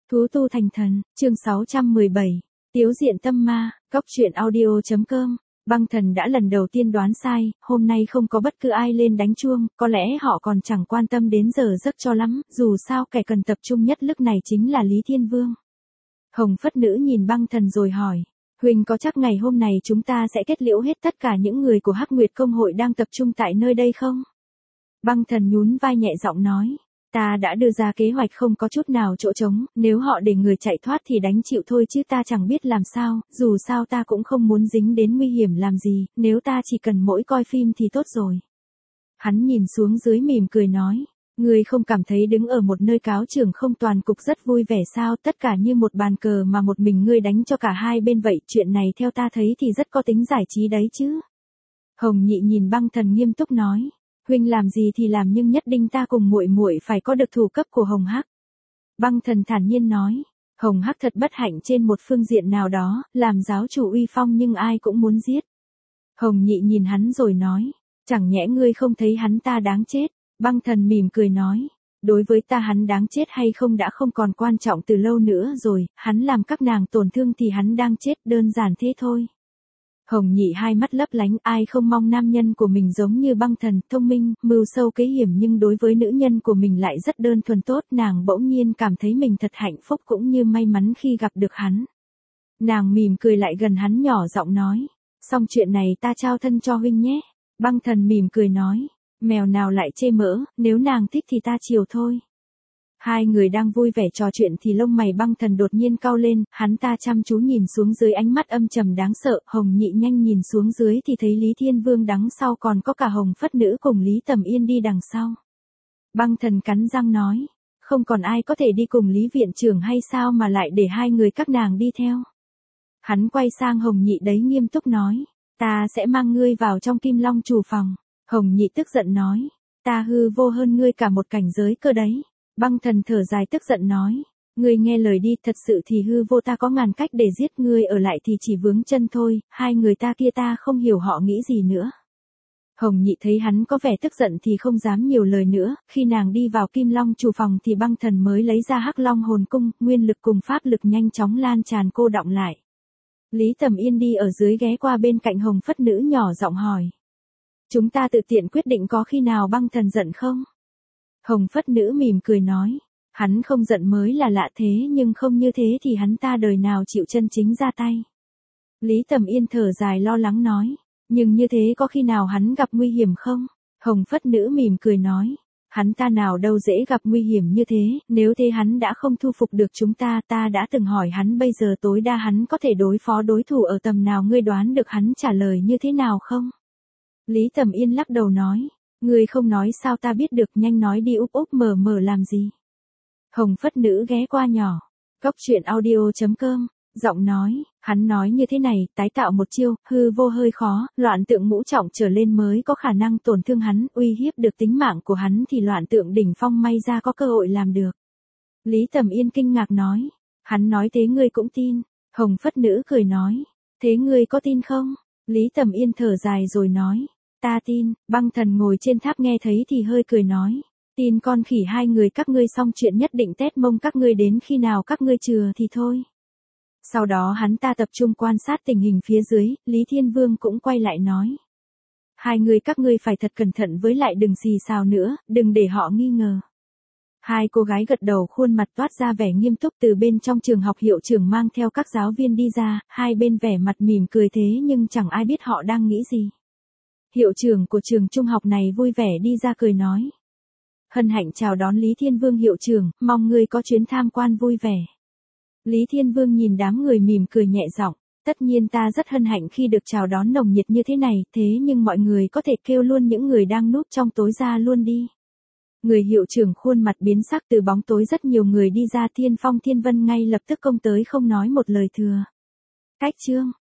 Thú tu thành thần, chương 617. Tiếu diện tâm ma, Cốc truyện audio.com. Băng Thần đã lần đầu tiên đoán sai, hôm nay không có bất cứ ai lên đánh chuông, có lẽ họ còn chẳng quan tâm đến giờ giấc cho lắm, dù sao kẻ cần tập trung nhất lúc này chính là Lý Thiên Vương. Hồng Phất Nữ nhìn Băng Thần rồi hỏi, Huỳnh có chắc ngày hôm này chúng ta sẽ kết liễu hết tất cả những người của Hắc Nguyệt Công hội đang tập trung tại nơi đây không? Băng Thần nhún vai nhẹ giọng nói. Ta đã đưa ra kế hoạch không có chút nào chỗ trống, nếu họ để người chạy thoát thì đánh chịu thôi chứ ta chẳng biết làm sao, dù sao ta cũng không muốn dính đến nguy hiểm làm gì, nếu ta chỉ cần mỗi coi phim thì tốt rồi. Hắn nhìn xuống dưới mỉm cười nói, ngươi không cảm thấy đứng ở một nơi cáo trường không toàn cục rất vui vẻ sao, tất cả như một bàn cờ mà một mình ngươi đánh cho cả hai bên vậy, chuyện này theo ta thấy thì rất có tính giải trí đấy chứ. Hồng Nhị nhìn Băng Thần nghiêm túc nói. Huynh làm gì thì làm nhưng nhất định ta cùng muội muội phải có được thủ cấp của Hồng Hắc. Băng Thần thản nhiên nói, Hồng Hắc thật bất hạnh trên một phương diện nào đó, làm giáo chủ uy phong nhưng ai cũng muốn giết. Hồng Nhị nhìn hắn rồi nói, chẳng nhẽ ngươi không thấy hắn ta đáng chết. Băng Thần mỉm cười nói, đối với ta hắn đáng chết hay không đã không còn quan trọng từ lâu nữa rồi, hắn làm các nàng tổn thương thì hắn đang chết, đơn giản thế thôi. Hồng Nhị hai mắt lấp lánh, ai không mong nam nhân của mình giống như Băng Thần, thông minh, mưu sâu kế hiểm nhưng đối với nữ nhân của mình lại rất đơn thuần tốt, nàng bỗng nhiên cảm thấy mình thật hạnh phúc cũng như may mắn khi gặp được hắn. Nàng mỉm cười lại gần hắn nhỏ giọng nói, xong chuyện này ta trao thân cho huynh nhé. Băng Thần mỉm cười nói, mèo nào lại chê mỡ, nếu nàng thích thì ta chiều thôi. Hai người đang vui vẻ trò chuyện thì lông mày Băng Thần đột nhiên cau lên, hắn ta chăm chú nhìn xuống dưới ánh mắt âm trầm đáng sợ, Hồng Nhị nhanh nhìn xuống dưới thì thấy Lý Thiên Vương đằng sau còn có cả Hồng Phất Nữ cùng Lý Tầm Yên đi đằng sau. Băng Thần cắn răng nói, không còn ai có thể đi cùng Lý Viện Trưởng hay sao mà lại để hai người các nàng đi theo. Hắn quay sang Hồng Nhị đấy nghiêm túc nói, ta sẽ mang ngươi vào trong Kim Long Chủ phòng. Hồng Nhị tức giận nói, ta hư vô hơn ngươi cả một cảnh giới cơ đấy. Băng Thần thở dài tức giận nói, ngươi nghe lời đi, thật sự thì hư vô ta có ngàn cách để giết ngươi, ở lại thì chỉ vướng chân thôi, hai người ta kia ta không hiểu họ nghĩ gì nữa. Hồng Nhị thấy hắn có vẻ tức giận thì không dám nhiều lời nữa, khi nàng đi vào Kim Long Chủ phòng thì Băng Thần mới lấy ra Hắc Long hồn cung, nguyên lực cùng pháp lực nhanh chóng lan tràn cô đọng lại. Lý Tầm Yên đi ở dưới ghé qua bên cạnh Hồng Phất Nữ nhỏ giọng hỏi. Chúng ta tự tiện quyết định có khi nào Băng Thần giận không? Hồng Phất Nữ mỉm cười nói, hắn không giận mới là lạ thế nhưng không như thế thì hắn ta đời nào chịu chân chính ra tay. Lý Tầm Yên thở dài lo lắng nói, nhưng như thế có khi nào hắn gặp nguy hiểm không? Hồng Phất Nữ mỉm cười nói, hắn ta nào đâu dễ gặp nguy hiểm như thế, nếu thế hắn đã không thu phục được chúng ta, ta đã từng hỏi hắn bây giờ tối đa hắn có thể đối phó đối thủ ở tầm nào, ngươi đoán được hắn trả lời như thế nào không? Lý Tầm Yên lắc đầu nói, ngươi không nói sao ta biết được, nhanh nói đi, úp úp mở mở làm gì. Hồng Phất Nữ ghé qua nhỏ, Cốc truyện audio.com, giọng nói, hắn nói như thế này, tái tạo một chiêu, hư vô hơi khó, loạn tượng ngũ trọng trở lên mới có khả năng tổn thương hắn, uy hiếp được tính mạng của hắn thì loạn tượng đỉnh phong may ra có cơ hội làm được. Lý Tầm Yên kinh ngạc nói, hắn nói thế ngươi cũng tin? Hồng Phất Nữ cười nói, thế ngươi có tin không? Lý Tầm Yên thở dài rồi nói, ta tin. Băng Thần ngồi trên tháp nghe thấy thì hơi cười nói, tin con khỉ, hai người các ngươi xong chuyện nhất định tét mông các ngươi đến khi nào các ngươi chừa thì thôi. Sau đó hắn ta tập trung quan sát tình hình phía dưới, Lý Thiên Vương cũng quay lại nói, hai người các ngươi phải thật cẩn thận với lại đừng xì xào nữa, đừng để họ nghi ngờ. Hai cô gái gật đầu, khuôn mặt toát ra vẻ nghiêm túc. Từ bên trong trường học hiệu trưởng mang theo các giáo viên đi ra, hai bên vẻ mặt mỉm cười thế nhưng chẳng ai biết họ đang nghĩ gì. Hiệu trưởng của trường trung học này vui vẻ đi ra cười nói, hân hạnh chào đón Lý Thiên Vương hiệu trưởng, mong ngươi có chuyến tham quan vui vẻ. Lý Thiên Vương nhìn đám người mỉm cười nhẹ giọng, tất nhiên ta rất hân hạnh khi được chào đón nồng nhiệt như thế này, thế nhưng mọi người có thể kêu luôn những người đang núp trong tối ra luôn đi. Người hiệu trưởng khuôn mặt biến sắc, từ bóng tối rất nhiều người đi ra, Thiên Phong Thiên Vân ngay lập tức công tới không nói một lời thừa. Cách chương